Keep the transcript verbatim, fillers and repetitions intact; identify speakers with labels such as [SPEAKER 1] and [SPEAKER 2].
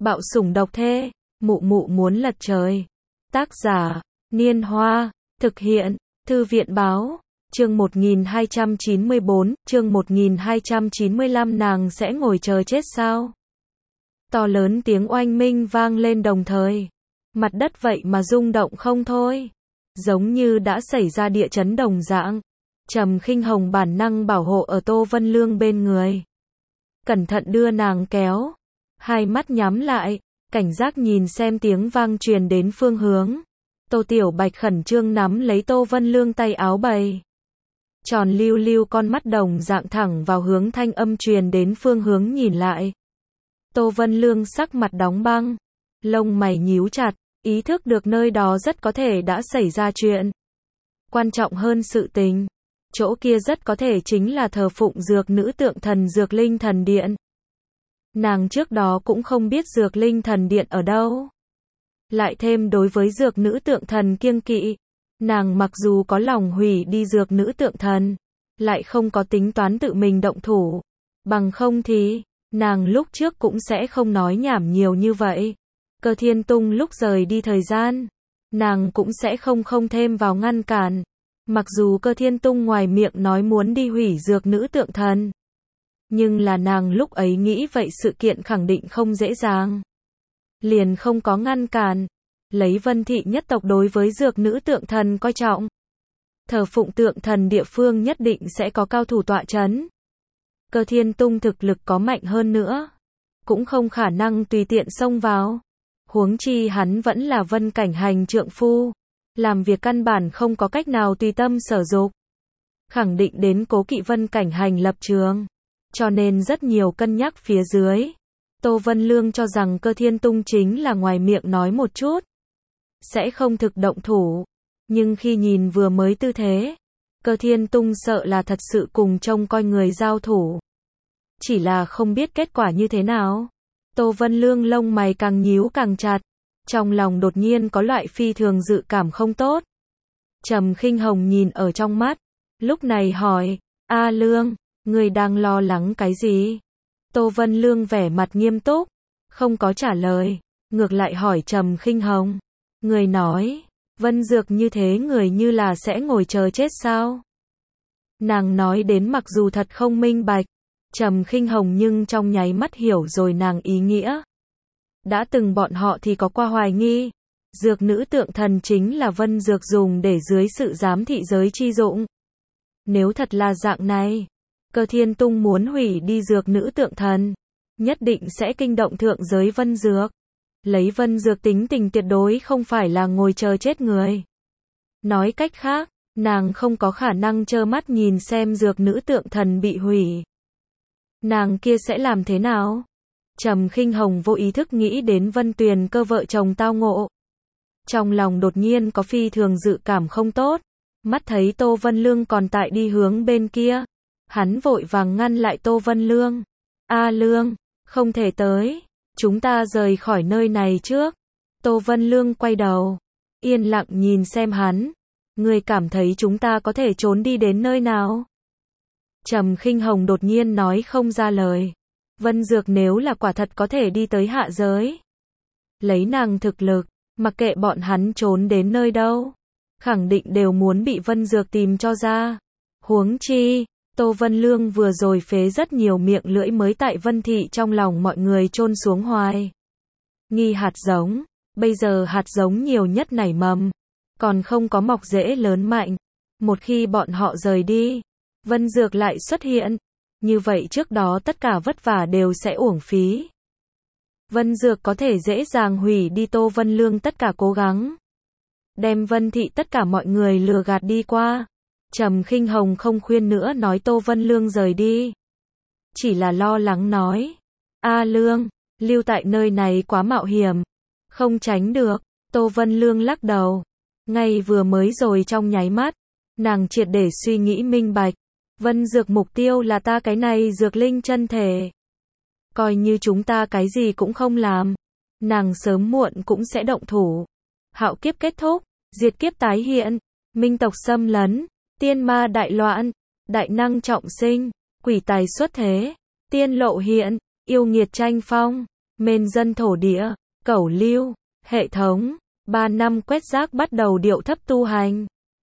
[SPEAKER 1] Bạo sủng độc thê, mụ mụ muốn lật trời. Tác giả, Niên Hoa, thực hiện, Thư viện báo, chương một nghìn hai trăm chín mươi bốn, chương một nghìn hai trăm chín mươi lăm nàng sẽ ngồi chờ chết sao? To lớn tiếng oanh minh vang lên đồng thời. Mặt đất vậy mà rung động không thôi. Giống như đã xảy ra địa chấn đồng dạng. Trầm Khinh Hồng bản năng bảo hộ ở Tô Vân Lương bên người. Cẩn thận đưa nàng kéo. Hai mắt nhắm lại, cảnh giác nhìn xem tiếng vang truyền đến phương hướng. Tô Tiểu Bạch khẩn trương nắm lấy Tô Vân Lương tay áo bày. Tròn lưu lưu con mắt đồng dạng thẳng vào hướng thanh âm truyền đến phương hướng nhìn lại. Tô Vân Lương sắc mặt đóng băng, lông mày nhíu chặt, ý thức được nơi đó rất có thể đã xảy ra chuyện. Quan trọng hơn sự tình, chỗ kia rất có thể chính là thờ phụng dược nữ tượng thần Dược Linh Thần Điện. Nàng trước đó cũng không biết Dược Linh Thần Điện ở đâu. Lại thêm đối với dược nữ tượng thần kiêng kỵ, nàng mặc dù có lòng hủy đi dược nữ tượng thần, lại không có tính toán tự mình động thủ. Bằng không thì, nàng lúc trước cũng sẽ không nói nhảm nhiều như vậy. Cơ Thiên Tung lúc rời đi thời gian, nàng cũng sẽ không không thêm vào ngăn cản. Mặc dù Cơ Thiên Tung ngoài miệng nói muốn đi hủy dược nữ tượng thần, nhưng là nàng lúc ấy nghĩ vậy sự kiện khẳng định không dễ dàng. Liền không có ngăn cản. Lấy Vân Thị nhất tộc đối với dược nữ tượng thần coi trọng. Thờ phụng tượng thần địa phương nhất định sẽ có cao thủ tọa chấn. Cơ Thiên Tung thực lực có mạnh hơn nữa, cũng không khả năng tùy tiện xông vào. Huống chi hắn vẫn là Vân Cảnh Hành trượng phu, làm việc căn bản không có cách nào tùy tâm sở dục. Khẳng định đến cố kỵ Vân Cảnh Hành lập trường, cho nên rất nhiều cân nhắc phía dưới. Tô Vân Lương cho rằng Cơ Thiên Tung chính là ngoài miệng nói một chút, sẽ không thực động thủ. Nhưng khi nhìn vừa mới tư thế, Cơ Thiên Tung sợ là thật sự cùng trông coi người giao thủ. Chỉ là không biết kết quả như thế nào. Tô Vân Lương lông mày càng nhíu càng chặt, trong lòng đột nhiên có loại phi thường dự cảm không tốt. Trầm Khinh Hồng nhìn ở trong mắt, lúc này hỏi, A Lương, người đang lo lắng cái gì? Tô Vân Lương vẻ mặt nghiêm túc, không có trả lời, ngược lại hỏi Trầm Khinh Hồng. Người nói, Vân Dược như thế người như là sẽ ngồi chờ chết sao? Nàng nói đến mặc dù thật không minh bạch, Trầm Khinh Hồng nhưng trong nháy mắt hiểu rồi nàng ý nghĩa. Đã từng bọn họ thì có qua hoài nghi, dược nữ tượng thần chính là Vân Dược dùng để dưới sự giám thị giới chi dụng. Nếu thật là dạng này, Cơ Thiên Tung muốn hủy đi dược nữ tượng thần, nhất định sẽ kinh động thượng giới Vân Dược. Lấy Vân Dược tính tình tuyệt đối không phải là ngồi chờ chết người. Nói cách khác, nàng không có khả năng trơ mắt nhìn xem dược nữ tượng thần bị hủy. Nàng kia sẽ làm thế nào? Trầm Khinh Hồng vô ý thức nghĩ đến Vân Tuyền Cơ vợ chồng tao ngộ. Trong lòng đột nhiên có phi thường dự cảm không tốt. Mắt thấy Tô Vân Lương còn tại đi hướng bên kia, hắn vội vàng ngăn lại Tô Vân Lương. A Lương, không thể tới, chúng ta rời khỏi nơi này trước. Tô Vân Lương quay đầu, yên lặng nhìn xem hắn. Ngươi cảm thấy chúng ta có thể trốn đi đến nơi nào? Trầm Khinh Hồng đột nhiên nói không ra lời. Vân Dược nếu là quả thật có thể đi tới hạ giới, lấy nàng thực lực, mặc kệ bọn hắn trốn đến nơi đâu, khẳng định đều muốn bị Vân Dược tìm cho ra. Huống chi, Tô Vân Lương vừa rồi phế rất nhiều miệng lưỡi mới tại Vân Thị trong lòng mọi người chôn xuống hoài nghi hạt giống, bây giờ hạt giống nhiều nhất nảy mầm, còn không có mọc rễ lớn mạnh. Một khi bọn họ rời đi, Vân Dược lại xuất hiện, như vậy trước đó tất cả vất vả đều sẽ uổng phí. Vân Dược có thể dễ dàng hủy đi Tô Vân Lương tất cả cố gắng, đem Vân Thị tất cả mọi người lừa gạt đi qua. Trầm Khinh Hồng không khuyên nữa nói Tô Vân Lương rời đi, chỉ là lo lắng nói, A Lương, lưu tại nơi này quá mạo hiểm, không tránh được. Tô Vân Lương lắc đầu, ngay vừa mới rồi trong nháy mắt, nàng triệt để suy nghĩ minh bạch. Vân Dược mục tiêu là ta cái này dược linh chân thể. Coi như chúng ta cái gì cũng không làm, nàng sớm muộn cũng sẽ động thủ. Hạo kiếp kết thúc, diệt kiếp tái hiện, minh tộc xâm lấn, tiên ma đại loạn, đại năng trọng sinh, quỷ tài xuất thế, tiên lộ hiện, yêu nghiệt tranh phong. Mên dân thổ địa, cẩu lưu, hệ thống, ba năm quét rác bắt đầu điệu thấp tu hành.